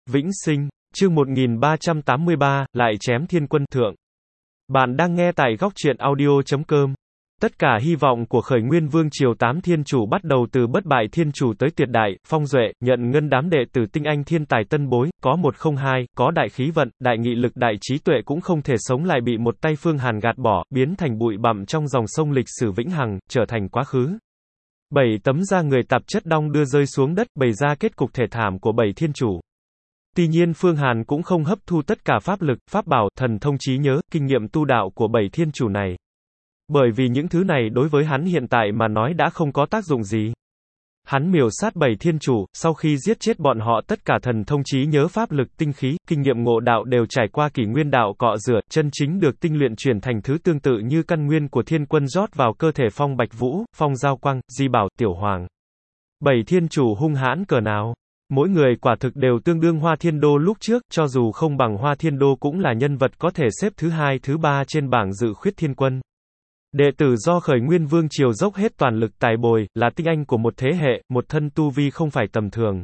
Vĩnh sinh, chương 1383, lại chém thiên quân thượng. Bạn đang nghe tại góc truyện audio.com. Tất cả hy vọng của khởi nguyên vương triều 8 thiên chủ bắt đầu từ bất bại thiên chủ tới tuyệt đại, phong duệ, nhận ngân đám đệ tử tinh anh thiên tài tân bối, có 102, có đại khí vận, đại nghị lực đại trí tuệ cũng không thể sống lại bị một tay Phương Hàn gạt bỏ, biến thành bụi bặm trong dòng sông lịch sử vĩnh hằng, trở thành quá khứ. 7 tấm da người tạp chất đong đưa rơi xuống đất, bày ra kết cục thể thảm của 7 thiên chủ. Tuy nhiên Phương Hàn cũng không hấp thu tất cả pháp lực, pháp bảo, thần thông trí nhớ, kinh nghiệm tu đạo của 7 thiên chủ này. Bởi vì những thứ này đối với hắn hiện tại mà nói đã không có tác dụng gì. Hắn miểu sát 7 thiên chủ, sau khi giết chết bọn họ tất cả thần thông trí nhớ pháp lực, tinh khí, kinh nghiệm ngộ đạo đều trải qua kỷ nguyên đạo cọ rửa, chân chính được tinh luyện chuyển thành thứ tương tự như căn nguyên của thiên quân rót vào cơ thể Phong Bạch Vũ, Phong Giao Quang, Di Bảo, Tiểu Hoàng. 7 thiên chủ hung hãn cỡ nào? Mỗi người quả thực đều tương đương Hoa Thiên Đô lúc trước, cho dù không bằng Hoa Thiên Đô cũng là nhân vật có thể xếp thứ 2, thứ 3 trên bảng dự khuyết thiên quân. Đệ tử do khởi nguyên vương triều dốc hết toàn lực tài bồi, là tinh anh của một thế hệ, một thân tu vi không phải tầm thường.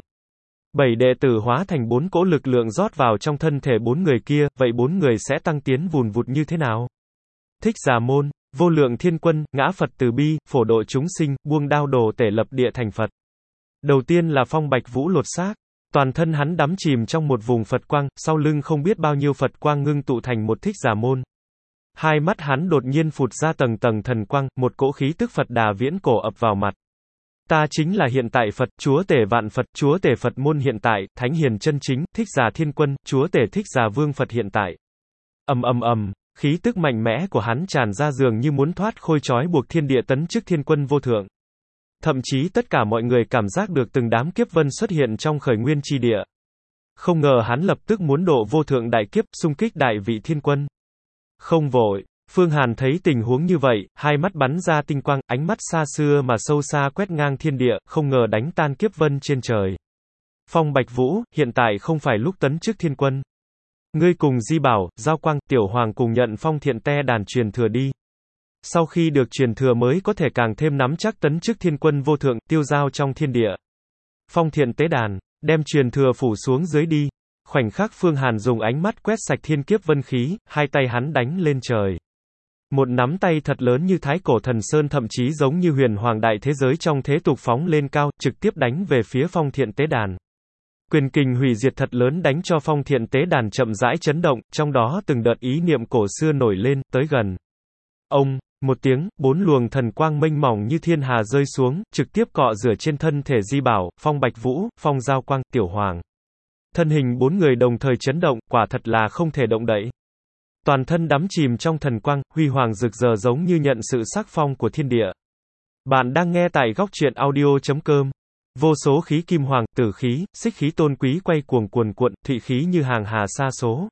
7 đệ tử hóa thành 4 cỗ lực lượng rót vào trong thân thể 4 người kia, vậy 4 người sẽ tăng tiến vùn vụt như thế nào? Thích Giả Môn, vô lượng thiên quân, ngã Phật từ bi, phổ độ chúng sinh, buông đao đồ tể lập địa thành Phật. Đầu tiên là Phong Bạch Vũ lột xác. Toàn thân hắn đắm chìm trong một vùng Phật quang, sau lưng không biết bao nhiêu Phật quang ngưng tụ thành một Thích Giả Môn. Hai mắt hắn đột nhiên phụt ra tầng tầng thần quang, một cỗ khí tức Phật Đà viễn cổ ập vào mặt. Ta chính là hiện tại Phật, chúa tể vạn Phật, chúa tể Phật môn hiện tại, thánh hiền chân chính, Thích Giả Thiên Quân, chúa tể Thích Giả Vương Phật hiện tại. Ầm ầm ầm, khí tức mạnh mẽ của hắn tràn ra dường như muốn thoát khôi trói buộc thiên địa tấn chức thiên quân vô thượng. Thậm chí tất cả mọi người cảm giác được từng đám kiếp vân xuất hiện trong khởi nguyên chi địa. Không ngờ hắn lập tức muốn độ vô thượng đại kiếp, xung kích đại vị thiên quân. Không vội, Phương Hàn thấy tình huống như vậy, hai mắt bắn ra tinh quang, ánh mắt xa xưa mà sâu xa quét ngang thiên địa, không ngờ đánh tan kiếp vân trên trời. Phong Bạch Vũ, hiện tại không phải lúc tấn chức thiên quân. Ngươi cùng Di Bảo, Giao Quang, Tiểu Hoàng cùng nhận Phong Thiện Te đàn truyền thừa đi. Sau khi được truyền thừa mới có thể càng thêm nắm chắc tấn chức thiên quân vô thượng, tiêu giao trong thiên địa. Phong Thiện Tế đàn, đem truyền thừa phủ xuống dưới đi. Khoảnh khắc Phương Hàn dùng ánh mắt quét sạch thiên kiếp vân khí, hai tay hắn đánh lên trời. Một nắm tay thật lớn như Thái Cổ Thần Sơn, thậm chí giống như huyền hoàng đại thế giới trong thế tục phóng lên cao, trực tiếp đánh về phía Phong Thiện Tế đàn. Quyền kình hủy diệt thật lớn đánh cho Phong Thiện Tế đàn chậm rãi chấn động, trong đó từng đợt ý niệm cổ xưa nổi lên, tới gần. Ông, một tiếng, 4 luồng thần quang mênh mỏng như thiên hà rơi xuống, trực tiếp cọ rửa trên thân thể Di Bảo, Phong Bạch Vũ, Phong Giao Quang, Tiểu Hoàng. Thân hình 4 người đồng thời chấn động, quả thật là không thể động đậy. Toàn thân đắm chìm trong thần quang, huy hoàng rực rỡ giống như nhận sự sắc phong của thiên địa. Bạn đang nghe tại góc truyện audio.com. Vô số khí kim hoàng, tử khí, xích khí tôn quý quay cuồng cuồn cuộn, thụy khí như hàng hà sa số.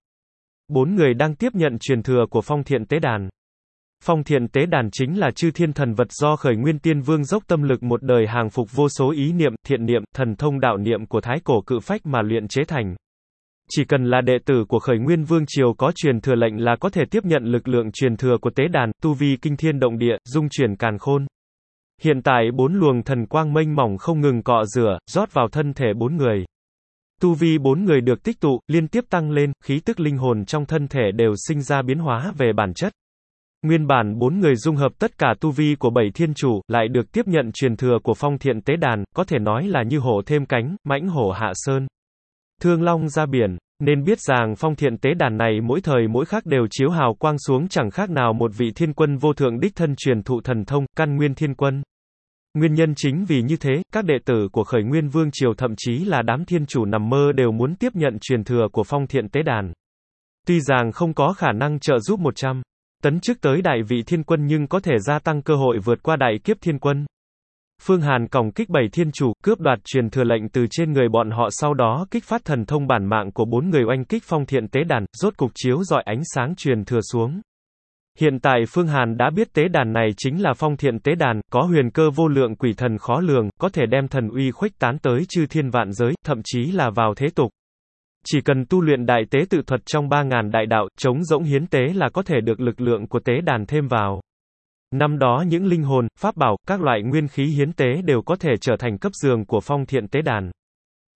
4 người đang tiếp nhận truyền thừa của Phong Thiện Tế đàn. Phong Thiện Tế đàn chính là chư thiên thần vật do khởi nguyên tiên vương dốc tâm lực một đời hàng phục vô số ý niệm, thiện niệm, thần thông đạo niệm của thái cổ cự phách mà luyện chế thành. Chỉ cần là đệ tử của khởi nguyên vương triều có truyền thừa lệnh là có thể tiếp nhận lực lượng truyền thừa của tế đàn, tu vi kinh thiên động địa, dung chuyển càn khôn. Hiện tại 4 luồng thần quang mênh mỏng không ngừng cọ rửa, rót vào thân thể 4 người. Tu vi 4 người được tích tụ, liên tiếp tăng lên, khí tức linh hồn trong thân thể đều sinh ra biến hóa về bản chất. Nguyên bản 4 người dung hợp tất cả tu vi của 7 thiên chủ, lại được tiếp nhận truyền thừa của Phong Thiện Tế đàn, có thể nói là như hổ thêm cánh, mãnh hổ hạ sơn. Thương long ra biển, nên biết rằng Phong Thiện Tế đàn này mỗi thời mỗi khắc đều chiếu hào quang xuống chẳng khác nào một vị thiên quân vô thượng đích thân truyền thụ thần thông, căn nguyên thiên quân. Nguyên nhân chính vì như thế, các đệ tử của khởi nguyên vương triều thậm chí là đám thiên chủ nằm mơ đều muốn tiếp nhận truyền thừa của Phong Thiện Tế đàn. Tuy rằng không có khả năng trợ giúp 100 tấn chức tới đại vị thiên quân nhưng có thể gia tăng cơ hội vượt qua đại kiếp thiên quân. Phương Hàn còng kích 7 thiên chủ, cướp đoạt truyền thừa lệnh từ trên người bọn họ, sau đó kích phát thần thông bản mạng của 4 người oanh kích Phong Thiện Tế đàn, rốt cục chiếu rọi ánh sáng truyền thừa xuống. Hiện tại Phương Hàn đã biết tế đàn này chính là Phong Thiện Tế đàn, có huyền cơ vô lượng quỷ thần khó lường, có thể đem thần uy khuếch tán tới chư thiên vạn giới, thậm chí là vào thế tục. Chỉ cần tu luyện đại tế tự thuật trong 3000 đại đạo, trống rỗng hiến tế là có thể được lực lượng của tế đàn thêm vào. Năm đó những linh hồn, pháp bảo, các loại nguyên khí hiến tế đều có thể trở thành cấp dường của Phong Thiện Tế đàn.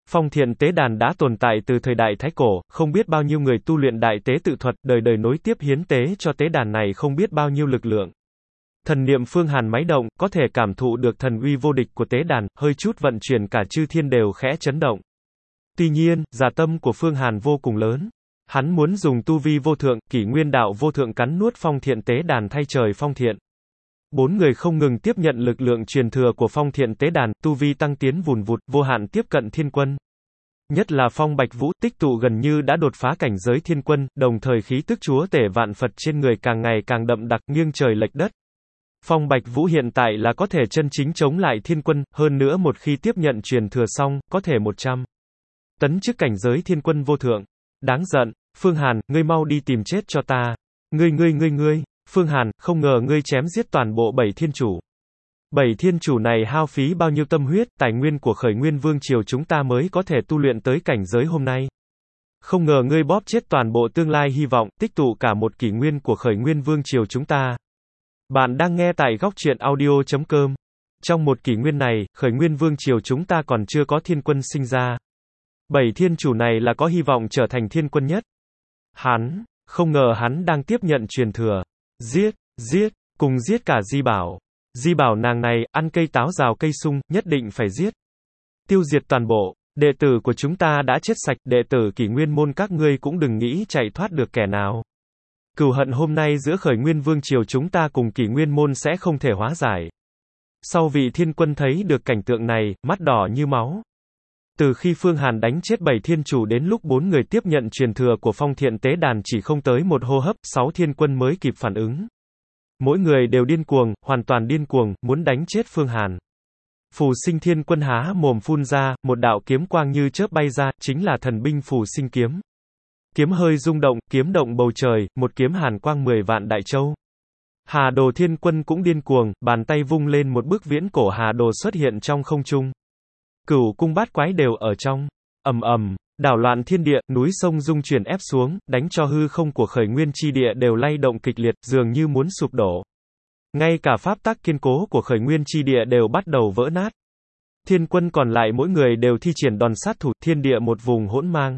Phong Thiện Tế Đàn đã tồn tại từ thời đại Thái Cổ, không biết bao nhiêu người tu luyện đại tế tự thuật, đời đời nối tiếp hiến tế cho tế đàn này không biết bao nhiêu lực lượng. Thần niệm Phương Hàn máy động, có thể cảm thụ được thần uy vô địch của tế đàn, hơi chút vận chuyển cả chư thiên đều khẽ chấn động. Tuy nhiên, giả tâm của Phương Hàn vô cùng lớn. Hắn muốn dùng tu vi vô thượng, kỷ nguyên đạo vô thượng cắn nuốt Phong Thiện Tế Đàn thay trời Phong Thiện. Bốn người không ngừng tiếp nhận lực lượng truyền thừa của Phong Thiện Tế Đàn, tu vi tăng tiến vùn vụt, vô hạn tiếp cận thiên quân. Nhất là Phong Bạch Vũ, tích tụ gần như đã đột phá cảnh giới thiên quân, đồng thời khí tức chúa tể vạn Phật trên người càng ngày càng đậm đặc, nghiêng trời lệch đất. Phong Bạch Vũ hiện tại là có thể chân chính chống lại thiên quân, hơn nữa một khi tiếp nhận truyền thừa xong, có thể 100 tấn chức cảnh giới thiên quân vô thượng. Đáng giận, Phương Hàn, ngươi mau đi tìm chết cho ta. Ngươi, Phương Hàn, không ngờ ngươi chém giết toàn bộ 7 thiên chủ. 7 thiên chủ này hao phí bao nhiêu tâm huyết, tài nguyên của Khởi Nguyên Vương Triều chúng ta mới có thể tu luyện tới cảnh giới hôm nay. Không ngờ ngươi bóp chết toàn bộ tương lai hy vọng, tích tụ cả một kỷ nguyên của Khởi Nguyên Vương Triều chúng ta. Bạn đang nghe tại góc truyện audio.com. Trong một kỷ nguyên này, Khởi Nguyên Vương Triều chúng ta còn chưa có thiên quân sinh ra. 7 thiên chủ này là có hy vọng trở thành thiên quân nhất. Không ngờ hắn đang tiếp nhận truyền thừa. Cùng giết cả Di Bảo. Di Bảo nàng này, ăn cây táo rào cây sung, nhất định phải giết. Tiêu diệt toàn bộ. Đệ tử của chúng ta đã chết sạch, đệ tử kỷ nguyên môn các ngươi cũng đừng nghĩ chạy thoát được kẻ nào. Cừu hận hôm nay giữa Khởi Nguyên Vương Triều chúng ta cùng kỷ nguyên môn sẽ không thể hóa giải. Sau vị thiên quân thấy được cảnh tượng này, mắt đỏ như máu. Từ khi Phương Hàn đánh chết 7 thiên chủ đến lúc 4 người tiếp nhận truyền thừa của Phong Thiện Tế Đàn chỉ không tới một hô hấp, 6 thiên quân mới kịp phản ứng. Mỗi người đều điên cuồng, hoàn toàn điên cuồng, muốn đánh chết Phương Hàn. Phù Sinh Thiên Quân há mồm phun ra, một đạo kiếm quang như chớp bay ra, chính là thần binh Phù Sinh Kiếm. Kiếm hơi rung động, kiếm động bầu trời, một kiếm hàn quang 10 vạn đại châu. Hà Đồ Thiên Quân cũng điên cuồng, bàn tay vung lên một bức viễn cổ Hà Đồ xuất hiện trong không trung. Cửu cung bát quái đều ở trong. Ầm, đảo loạn thiên địa, núi sông rung chuyển ép xuống, đánh cho hư không của Khởi Nguyên chi địa đều lay động kịch liệt, dường như muốn sụp đổ. Ngay cả pháp tắc kiên cố của Khởi Nguyên chi địa đều bắt đầu vỡ nát. Thiên quân còn lại mỗi người đều thi triển đòn sát thủ, thiên địa một vùng hỗn mang.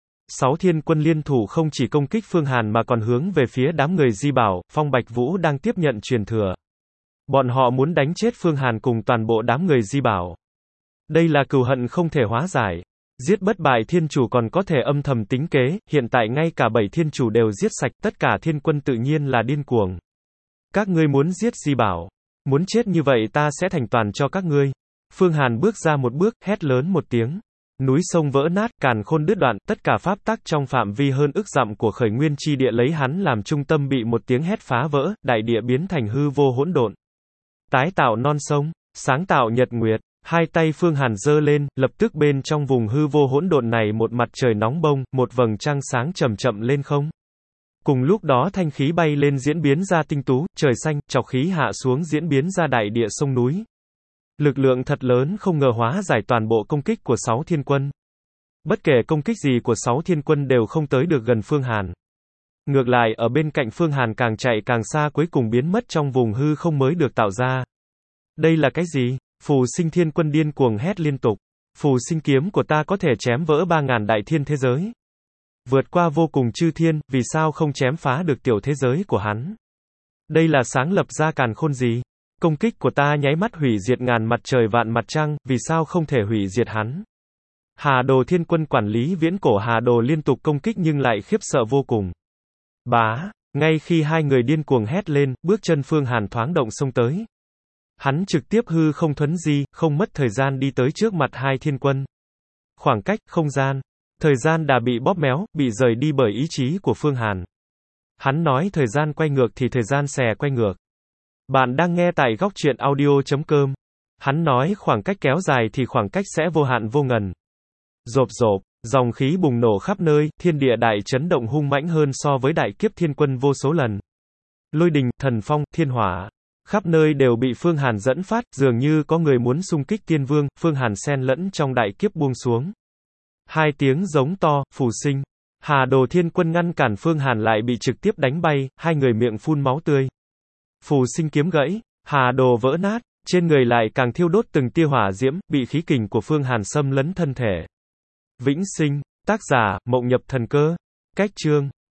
6 thiên quân liên thủ không chỉ công kích Phương Hàn mà còn hướng về phía đám người Di Bảo, Phong Bạch Vũ đang tiếp nhận truyền thừa. Bọn họ muốn đánh chết Phương Hàn cùng toàn bộ đám người Di Bảo. Đây là cừu hận không thể hóa giải. Giết bất bại thiên chủ còn có thể âm thầm tính kế, hiện tại ngay cả 7 thiên chủ đều giết sạch, tất cả thiên quân tự nhiên là điên cuồng. Các ngươi muốn giết Di Bảo. Muốn chết như vậy ta sẽ thành toàn cho các ngươi. Phương Hàn bước ra một bước, hét lớn một tiếng. Núi sông vỡ nát, càn khôn đứt đoạn, tất cả pháp tắc trong phạm vi hơn ức dặm của Khởi Nguyên chi địa lấy hắn làm trung tâm bị một tiếng hét phá vỡ, đại địa biến thành hư vô hỗn độn. Tái tạo non sông, sáng tạo nhật nguyệt, hai tay Phương Hàn giơ lên, lập tức bên trong vùng hư vô hỗn độn này một mặt trời nóng bông, một vầng trăng sáng chậm chậm lên không. Cùng lúc đó thanh khí bay lên diễn biến ra tinh tú, trời xanh, trọc khí hạ xuống diễn biến ra đại địa sông núi. Lực lượng thật lớn không ngờ hóa giải toàn bộ công kích của 6 thiên quân. Bất kể công kích gì của 6 thiên quân đều không tới được gần Phương Hàn. Ngược lại ở bên cạnh Phương Hàn càng chạy càng xa cuối cùng biến mất trong vùng hư không mới được tạo ra. Đây là cái gì? Phù Sinh Thiên Quân điên cuồng hét liên tục. Phù sinh kiếm của ta có thể chém vỡ 3.000 đại thiên thế giới. Vượt qua vô cùng chư thiên, vì sao không chém phá được tiểu thế giới của hắn? Đây là sáng lập ra càn khôn gì? Công kích của ta nháy mắt hủy diệt ngàn mặt trời vạn mặt trăng, vì sao không thể hủy diệt hắn? Hà Đồ Thiên Quân quản lý viễn cổ Hà Đồ liên tục công kích nhưng lại khiếp sợ vô cùng. Ngay khi hai người điên cuồng hét lên, bước chân Phương Hàn thoáng động xông tới. Hắn trực tiếp hư không thuấn di, không mất thời gian đi tới trước mặt hai thiên quân. Khoảng cách, không gian, thời gian đã bị bóp méo, bị rời đi bởi ý chí của Phương Hàn. Hắn nói thời gian quay ngược thì thời gian xè quay ngược. Bạn đang nghe tại góc truyện audio.com. Hắn nói khoảng cách kéo dài thì khoảng cách sẽ vô hạn vô ngần. Rộp rộp, dòng khí bùng nổ khắp nơi, thiên địa đại chấn động hung mãnh hơn so với đại kiếp thiên quân vô số lần. Lôi đình, thần phong, thiên hỏa, khắp nơi đều bị Phương Hàn dẫn phát, dường như có người muốn xung kích tiên vương, Phương Hàn xen lẫn trong đại kiếp buông xuống. Hai tiếng giống to, Phù Sinh, Hà Đồ Thiên Quân ngăn cản Phương Hàn lại bị trực tiếp đánh bay, hai người miệng phun máu tươi. Phù Sinh kiếm gãy, Hà Đồ vỡ nát, trên người lại càng thiêu đốt từng tia hỏa diễm, bị khí kình của Phương Hàn xâm lấn thân thể. Vĩnh sinh. Tác giả, Mộng Nhập Thần Cơ. Cách chương.